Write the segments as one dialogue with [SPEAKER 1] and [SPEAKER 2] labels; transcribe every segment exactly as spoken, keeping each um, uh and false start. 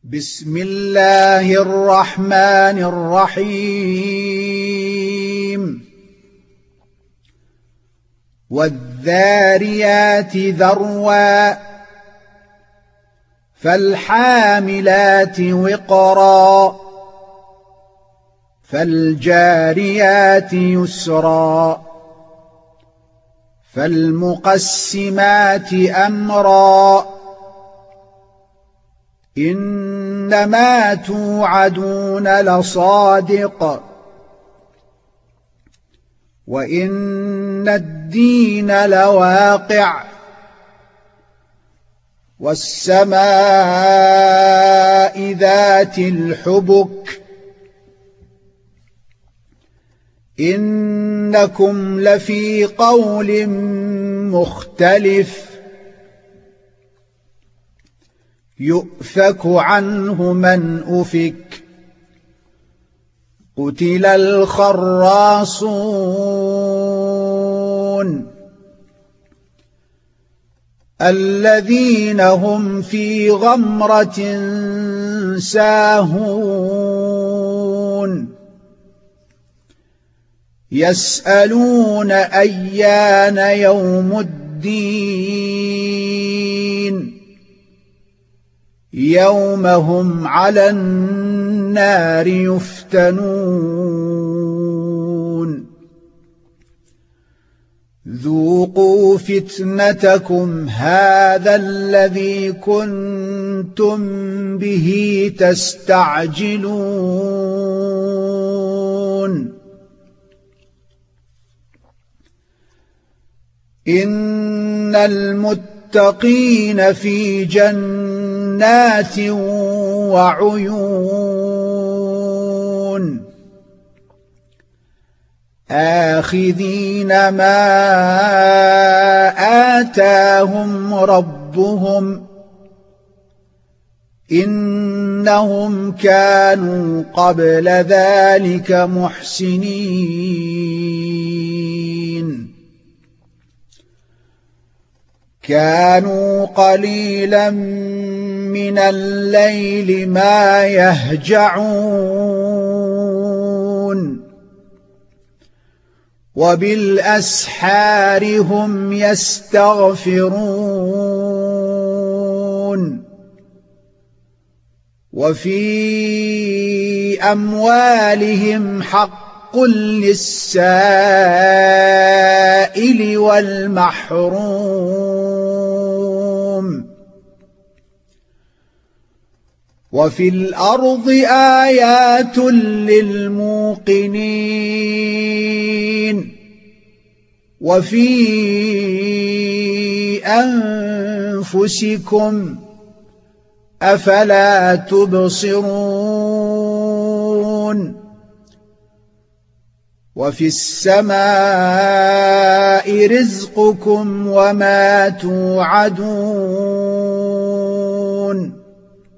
[SPEAKER 1] بسم الله الرحمن الرحيم والذاريات ذروا فالحاملات وقرا فالجاريات يسرا فالمقسمات أمرا إنما توعدون لصادق وإن الدين لواقع والسماء ذات الحبك إنكم لفي قول مختلف يؤفك عنه من أفك قتل الخراصون الذين هم في غمرة ساهون يسألون أيان يوم الدين يوم هم على النار يفتنون ذوقوا فتنتكم هذا الذي كنتم به تستعجلون إن المتقين في جنات وعيون آخذين ما آتاهم ربهم إنهم كانوا قبل ذلك محسنين كانوا قليلا من الليل ما يهجعون وبالأسحار هم يستغفرون وفي أموالهم حق للسائل والمحروم وفي الأرض آيات للموقنين وفي أنفسكم أفلا تبصرون وفي السماء رزقكم وما توعدون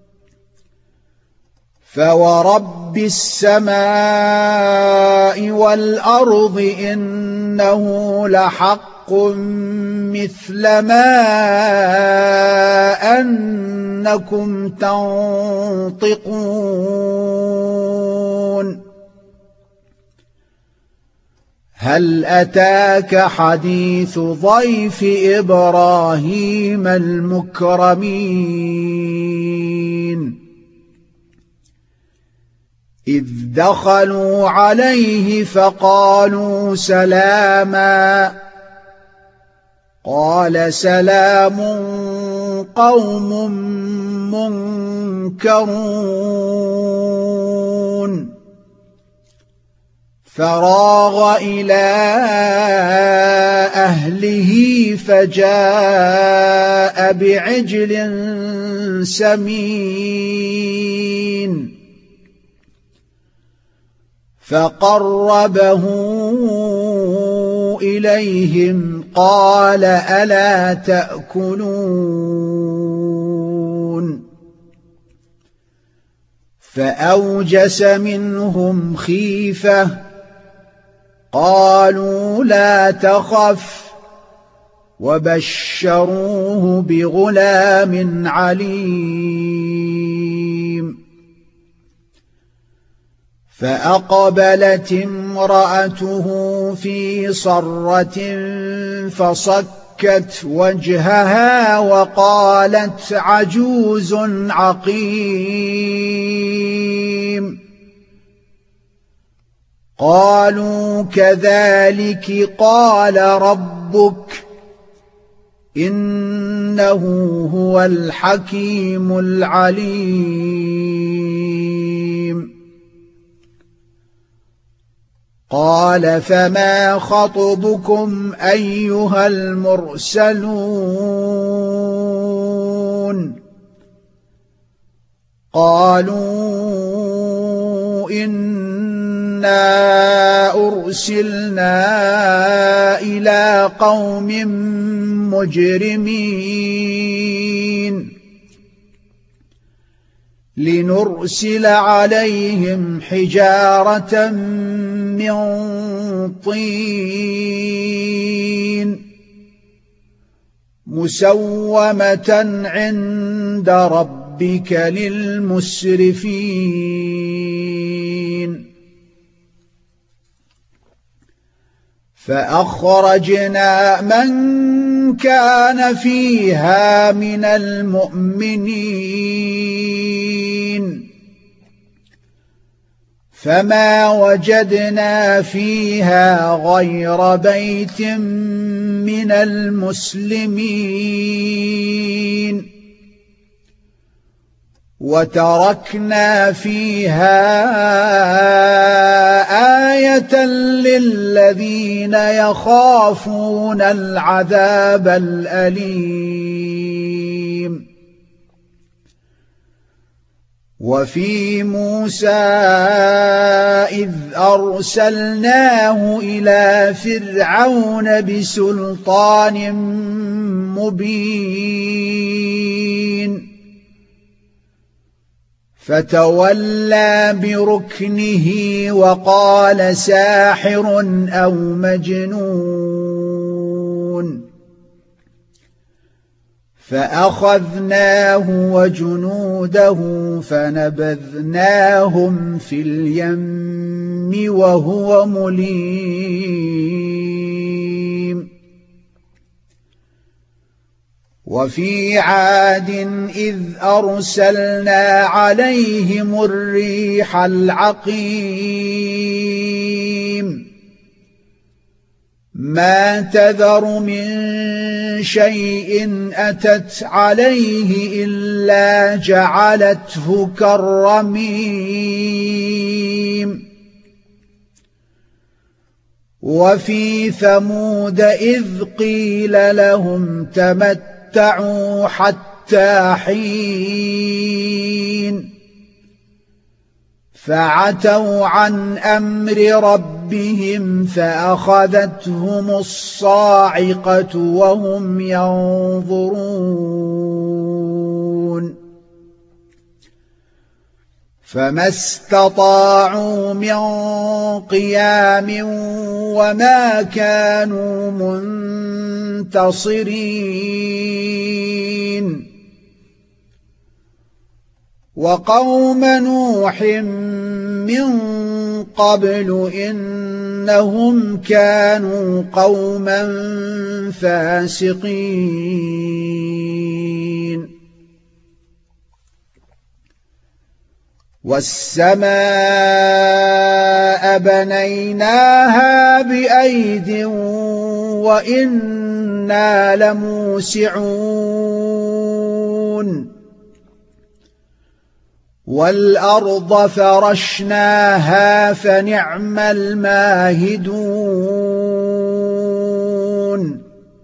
[SPEAKER 1] فورب السماء والأرض إنه لحق مثل ما أنكم تنطقون هل أتاك حديث ضيف إبراهيم المكرمين إذ دخلوا عليه فقالوا سلاما قال سلام قوم منكرون فراغ إلى أهله فجاء بعجل سمين فقربه إليهم قال ألا تأكلون فأوجس منهم خيفة قالوا لا تخف وبشروه بغلام عليم فأقبلت امرأته في صرة فصكت وجهها وقالت عجوز عقيم قالوا كذلك قال ربك إنه هو الحكيم العليم قال فما خطبكم أيها المرسلون قالوا إنا أرسلنا إلى قوم مجرمين لنرسل عليهم حجارة من طين مسومة عند ربك للمسرفين فأخرجنا من كان فيها من المؤمنين فما وجدنا فيها غير بيت من المسلمين وتركنا فيها آية للذين يخافون العذاب الأليم وفي موسى إذ أرسلناه إلى فرعون بسلطان مبين فتولى بركنه وقال ساحر أو مجنون فأخذناه وجنوده فنبذناهم في اليم وهو مليم وفي عاد إذ أرسلنا عليهم الريح العقيم ما تذر من شيء أتت عليه إلا جعلته كالرميم وفي ثمود إذ قيل لهم تمتعوا حتى حين فعتوا عن أمر ربهم فأخذتهم الصاعقة وهم ينظرون فما استطاعوا من قيام وما كانوا منتصرين وقوم نوح من قبل إنهم كانوا قوما فاسقين والسماء بنيناها بأيد وإنا لموسعون والأرض فرشناها فنعم الماهدون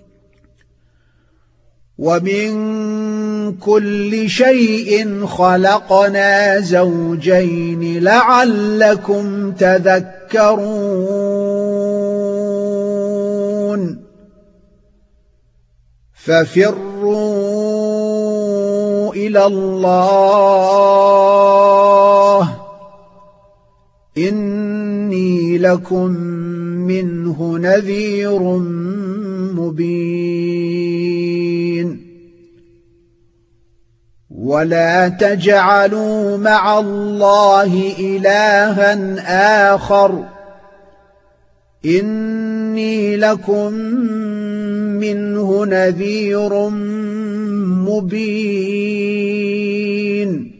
[SPEAKER 1] ومن كل شيء خلقنا زوجين لعلكم تذكرون ففروا إلى الله إني لكم منه نذير مبين ولا تجعلوا مع الله إلها آخر إني لكم منه نذير مبين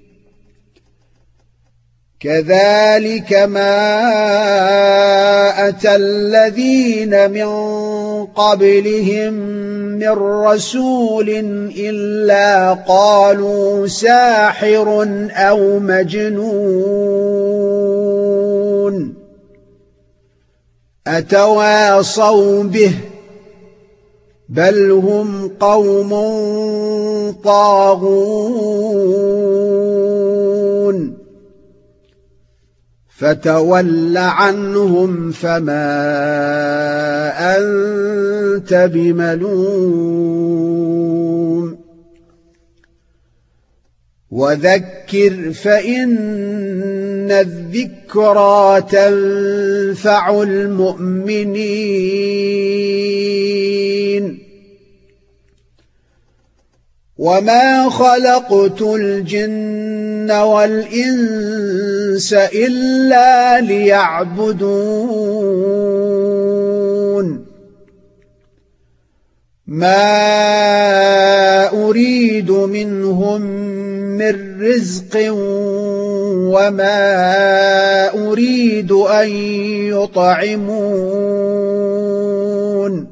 [SPEAKER 1] كذلك ما أتى الذين من قبلهم من رسول إلا قالوا ساحر أو مجنون أتواصوا به بل هم قوم طاغون فتول عنهم فما أنت بملوم وذكر فإن الذكرى تنفع المؤمنين وما خلقت الجن والإنس إلا ليعبدون ما أريد منهم من رزق وما أريد أن يطعمون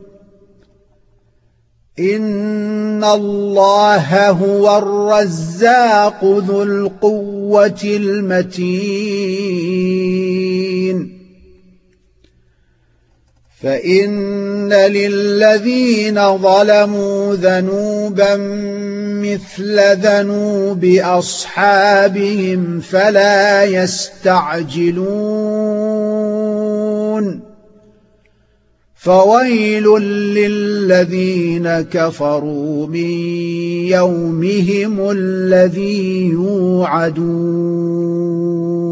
[SPEAKER 1] إن الله هو الرزاق ذو القوة المتين فإن للذين ظلموا ذنوبا مثل ذنوب أصحابهم فلا يستعجلون فويل للذين كفروا من يومهم الذي يوعدون